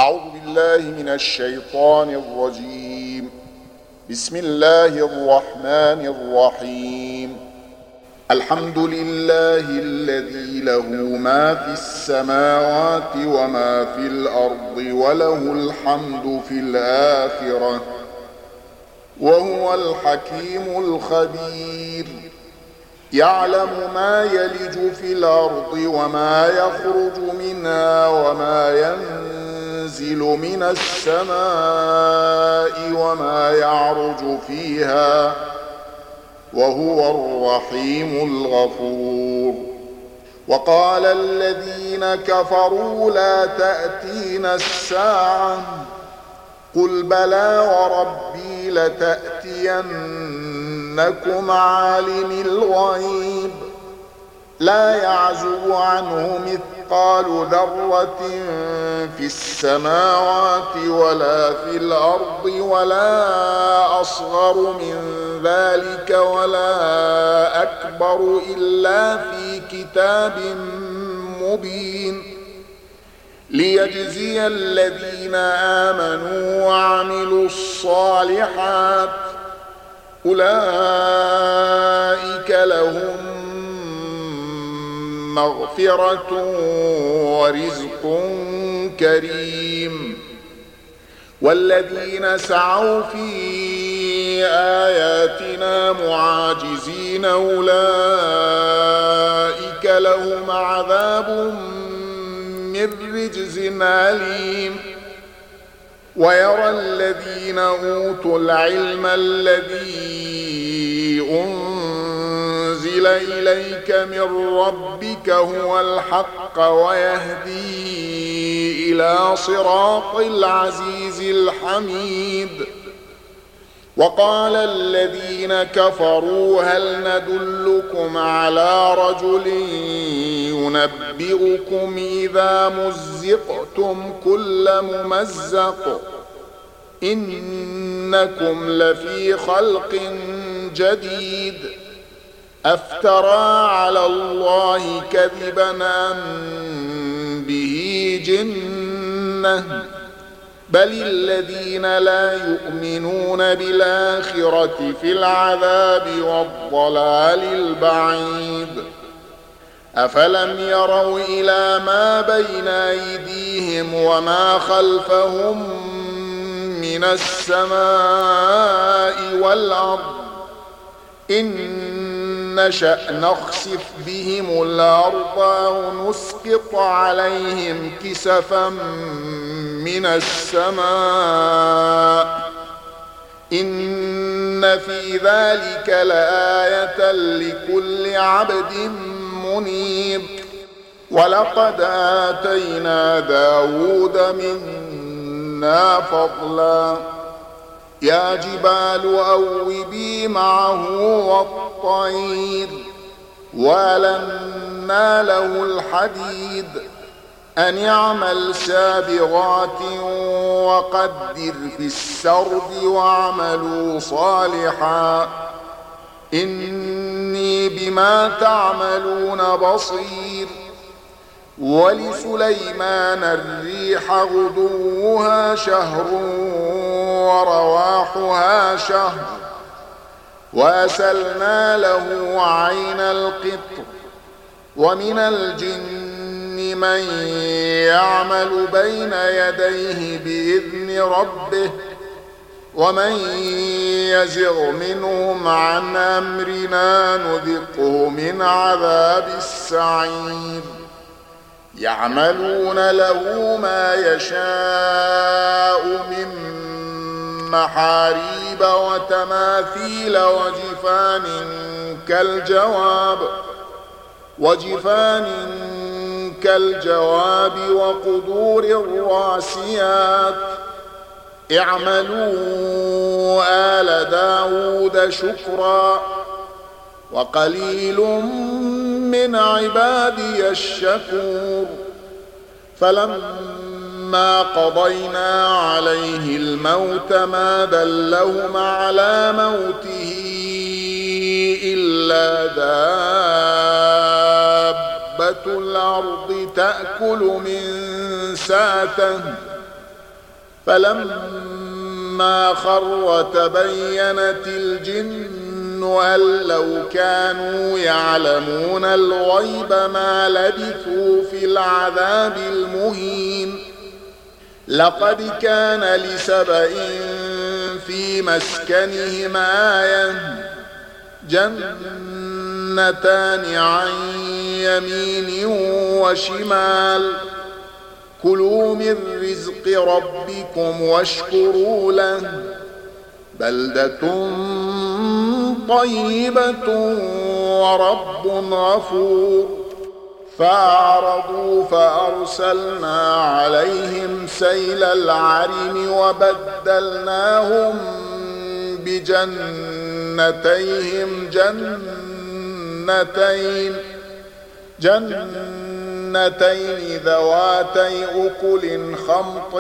أعوذ بالله من الشيطان الرجيم. بسم الله الرحمن الرحيم. الحمد لله الذي له ما في السماوات وما في الأرض وله الحمد في الآخرة وهو الحكيم الخبير. يعلم ما يلج في الأرض وما يخرج منها وما ينزل من السماء وما يعرج فيها وهو الرحيم الغفور. وقال الذين كفروا لا تأتينا الساعة قل بلى وربي لتأتينكم عالم الغيب لا يعزب عنه مثقال ذرة في السماوات ولا في الأرض ولا أصغر من ذلك ولا أكبر إلا في كتاب مبين ليجزي الذين آمنوا وعملوا الصالحات أولئك لهم مغفرة ورزق كريم. والذين سعوا في آياتنا معاجزين أولئك لهم عذاب من رجز أليم. ويرى الذين أوتوا العلم الذي أنزل إليك من ربك هو الحق ويهدي إلى صراط العزيز الحميد. وقال الذين كفروا هل ندلكم على رجل ينبئكم إذا مزقتم كل ممزق إنكم لفي خلق جديد أفترى على الله كذبا أم به جنة بل الذين لا يؤمنون بالآخرة في العذاب والضلال البعيد. أفلم يروا إلى ما بين أيديهم وما خلفهم من السماء والأرض إن نشأ نخسف بهم الأرض أو نسقط عليهم كسفا من السماء إن في ذلك لآية لكل عبد منيب. ولقد آتينا داود منا فضلا يا جبال أوبي معه والطير وألنا له الحديد أن يعمل سابغات وقدر في السرد واعملوا صالحا إني بما تعملون بصير. ولسليمان الريح غدوها شهر ورواحها شهر وأسلنا له عين القطر. ومن الجن من يعمل بين يديه بإذن ربه ومن يزغ منهم عن أمرنا نذقه من عذاب السعير. يعملون له ما يشاء من محاريب وتماثيل وجفان كالجواب وقدور الراسيات. اعملوا آل داود شكرا وقليل من عبادي الشكور. فلما قضينا عليه الموت ما دلهم على موته إلا دابة الأرض تأكل من ساته فلما خر تبينت الجن أن لو كانوا يعلمون الغيب ما لبثوا في العذاب المهين. لقد كان لسبإ في مسكنهم آية، جنتان عن يمين وشمال، كلوا من رزق ربكم واشكروا له، بلدة طيبة ورب غفور. فأعرضوا فأرسلنا عليهم سيل العرم وبدلناهم بجنتيهم جنتين ذواتي أكل خمط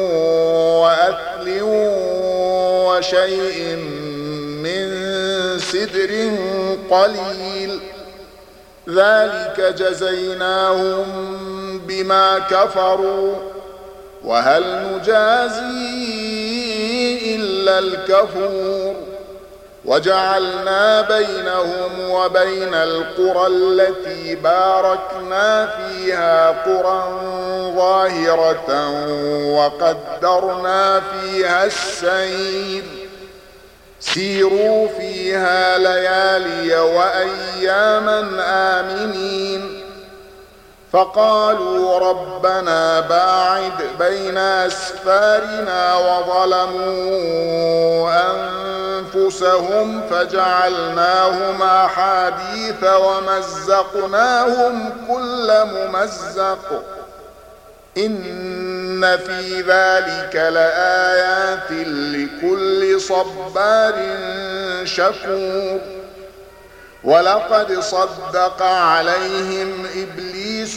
وأثل وشيء من سدر قليل، ذلك جزيناهم بما كفروا، وهل نجازي إلا الكفور. وجعلنا بينهم وبين القرى التي باركنا فيها قرى ظاهرة وقدرنا فيها السير، سيروا فيها ليالي وأياما آمنين. فقالوا ربنا باعد بين أسفارنا وظلموا أنفسهم فجعلناهم أحاديث ومزقناهم كل ممزق، إن في ذلك لآيات لكل صبار شكور. ولقد صدق عليهم إبليس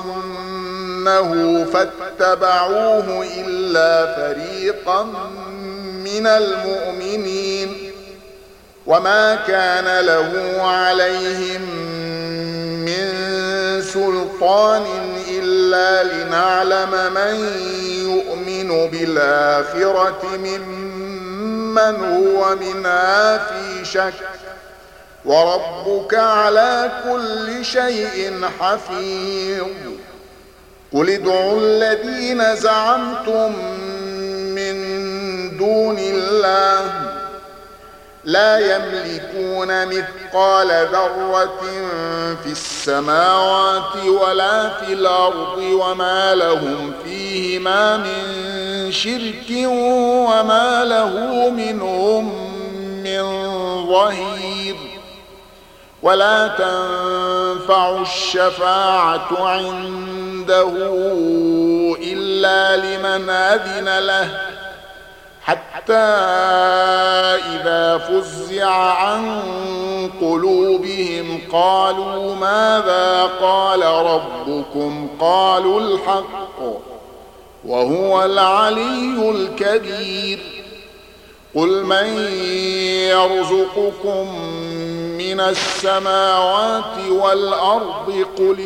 ظنه فاتبعوه إلا فريقا من المؤمنين، وما كان له عليهم من سلطان إلا لنعلم من يؤمن بالآخرة ممن هو منها في شك، وربك على كل شيء حفيظ. قل ادعوا الذين زعمتم من دون الله لا يملكون مثقال ذرة في السماوات ولا في الأرض، وما لهم فيهما من شرك وما له منهم من ظهير. ولا تنفع الشفاعة عنده إلا لمن أذن له، حتى إذا فزع عن قلوبهم قالوا ماذا قال ربكم، قالوا الحق وهو العلي الكبير. قل من يرزقكم من السماوات والأرض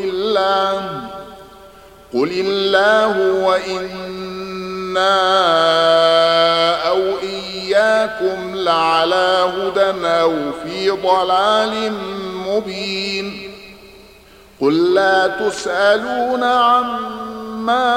قل الله وإنا أو إياكم لعلى هدى أو في ضلال مبين. قل لا تسألون عما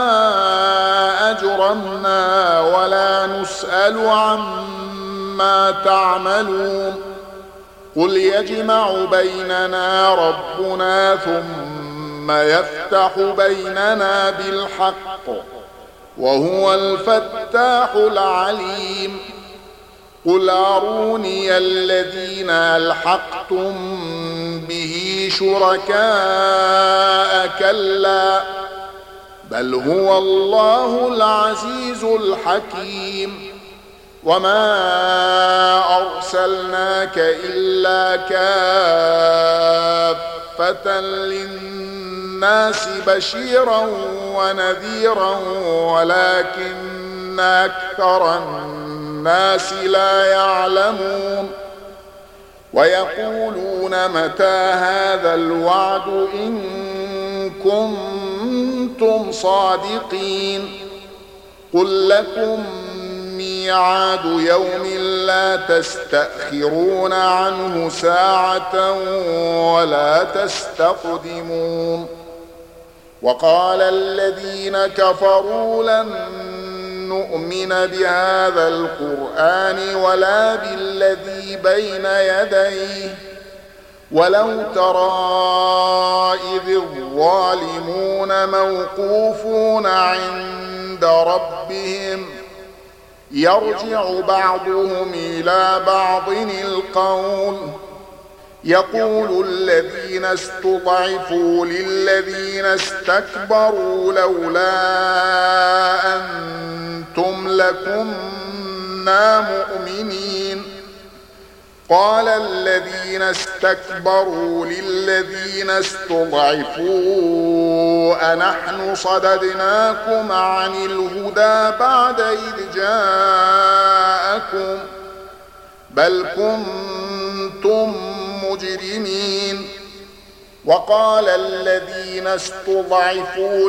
أجرمنا ولا نسأل عما تعملون. قل يجمع بيننا ربنا ثم يفتح بيننا بالحق وهو الفتاح العليم. قل أروني الذين ألحقتم به شركاء كلا بل هو الله العزيز الحكيم. وما أرسلناك إلا كافة للناس بشيرا ونذيرا ولكن أكثر الناس لا يعلمون. ويقولون متى هذا الوعد إن كنتم صادقين. قل لكم ميعاد يوم لا تستأخرون عنه ساعة ولا تستقدمون وقال الذين كفروا لن نؤمن بهذا القرآن ولا بالذي بين يديه ولو ترى إذ الظالمون موقوفون عند ربهم يرجع بعضهم إلى بعض القول يقول الذين استضعفوا للذين استكبروا لولا أنتم لكنا مؤمنين قال الذين استكبروا للذين استضعفوا أنحن صددناكم عن الهدى بعد إذ جاءكم بل كنتم مجرمين وقال الذين استضعفوا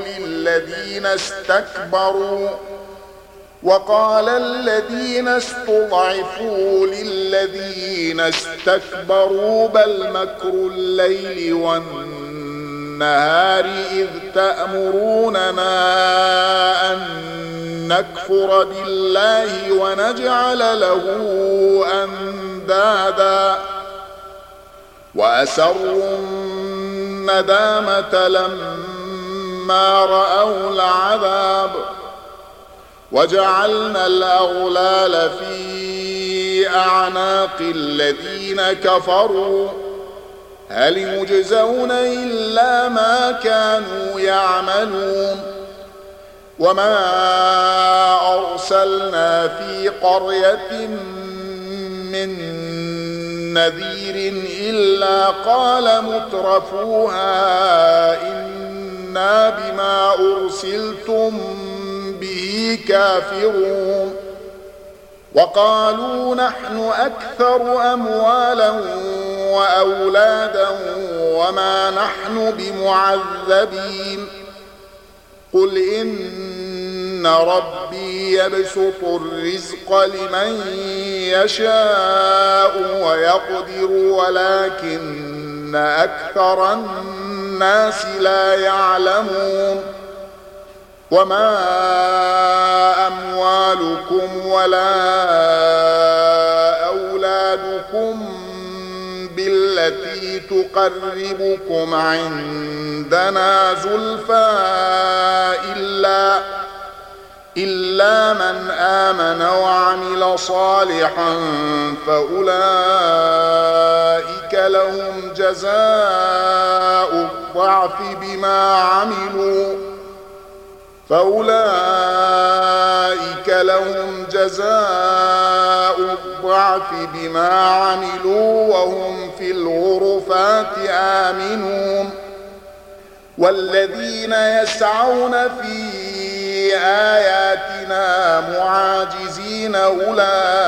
للذين استكبروا بل مكر الليل والنهار إذ تأمروننا أن نكفر بالله ونجعل له أندادا وأسروا الندامة لما رأوا العذاب وجعلنا الأغلال في أعناق الذين كفروا هل يجزون إلا ما كانوا يعملون وما أرسلنا في قرية من نذير إلا قال مترفوها إنا بما أرسلتم به كافرون وقالوا نحن أكثر أموالا وأولادا وما نحن بمعذبين قل إن ربي يبسط الرزق لمن يشاء ويقدر ولكن أكثر الناس لا يعلمون وما أموالكم ولا أولادكم بالتي تقربكم عندنا زلفى إلا من آمن وعمل صالحا فأولئك لهم جزاء الضعف بما عملوا وهم في الغرفات آمنون والذين يسعون في آياتنا معاجزين أولئك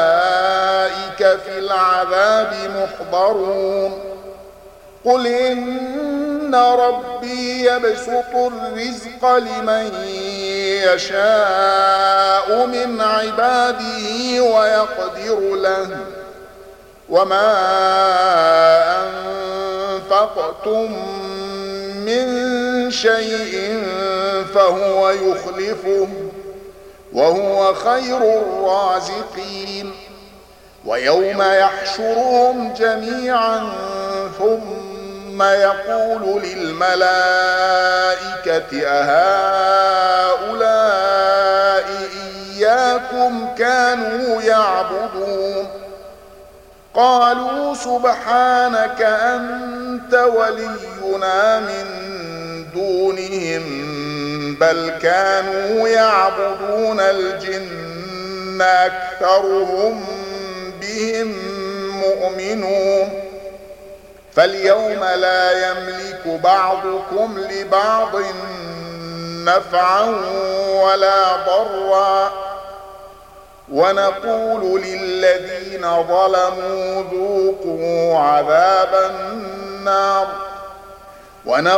في العذاب محضرون قل إن ربي يبسط الرزق لمن يشاء من عباده ويقدر له وما أنفقتم من شيء فهو يخلفه وهو خير الرازقين ويوم يحشرهم جميعا ثم يقول للملائكة أهؤلاء إياكم كانوا يعبدون قالوا سبحانك أنت ولينا من دونهم بل كانوا يعبدون الجن أكثرهم بهم مؤمنون فاليوم لا يملك بعضكم لبعض نفعا ولا ضرا ونقول للذين ظلموا ذوقوا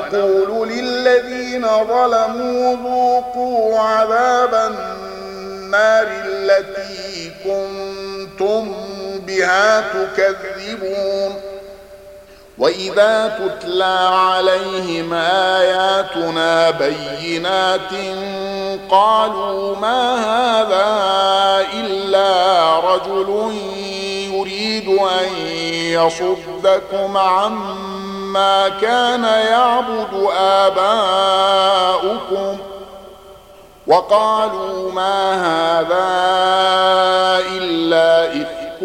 عذاب النار التي كنتم بها تكذبون وإذا تتلى عليهم آياتنا بينات قالوا ما هذا إلا رجل يريد أن يصدكم عما كان يعبد آباؤكم وقالوا ما هذا إلا إفك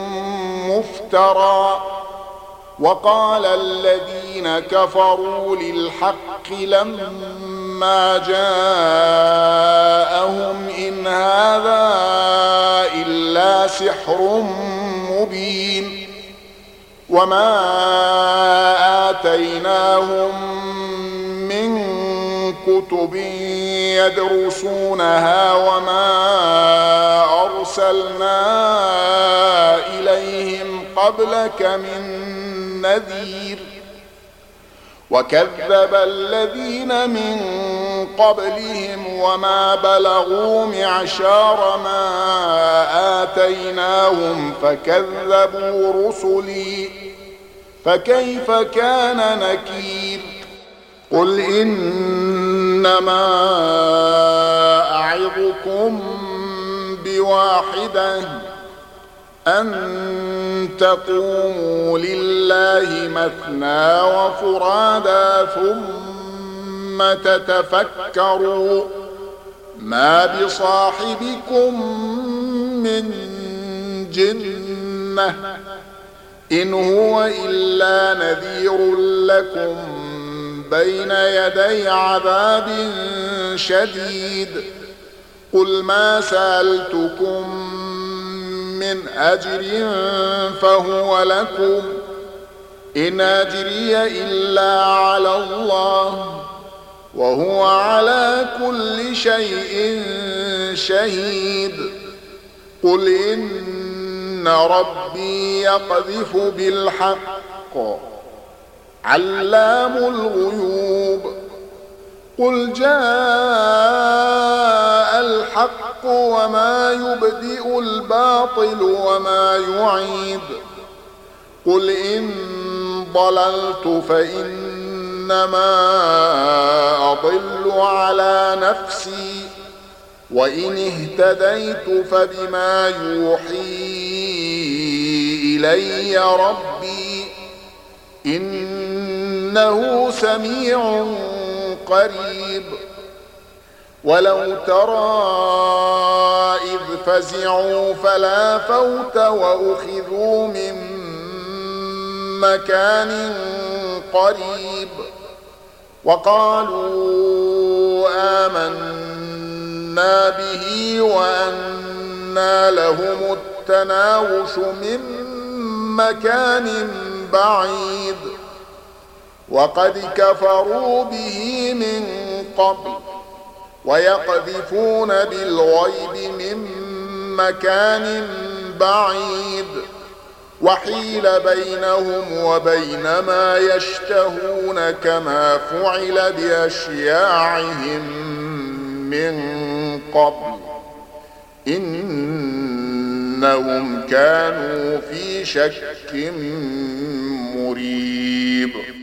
مفترى وقال الذين كفروا للحق لما جاءهم إن هذا إلا سحر مبين وما آتيناهم من كتب يدرسونها وما أرسلنا إليهم قبلك من نذير وكذب الذين من قبلهم وما بلغوا معشار ما آتيناهم فكذبوا رسلي فكيف كان نكير قل إنما أعظكم بواحدة أن تقوموا لله مثنى وفرادا ثم تتفكروا ما بصاحبكم من جنة إن هو إلا نذير لكم بين يدي عذاب شديد قل ما سألتكم من أجر فهو لكم إن أجري إلا على الله وهو على كل شيء شهيد قل إن ربي يقذف بالحق علام الغيوب قل جاء الحق وما يبدئ الباطل وما يعيد قل إن ضللت فإنما أضل على نفسي وإن اهتديت فبما يوحي إلي ربي إنه سميع قريب ولو ترى إذ فزعوا فلا فوت وأخذوا من مكان قريب وقالوا آمنا به وأنى لهم التناوش من مكان بعيد وقد كفروا به من قبل ويقذفون بالغيب من مكان بعيد وحيل بينهم وبين ما يشتهون كما فعل بأشياعهم من قبل إنهم كانوا في شك مريب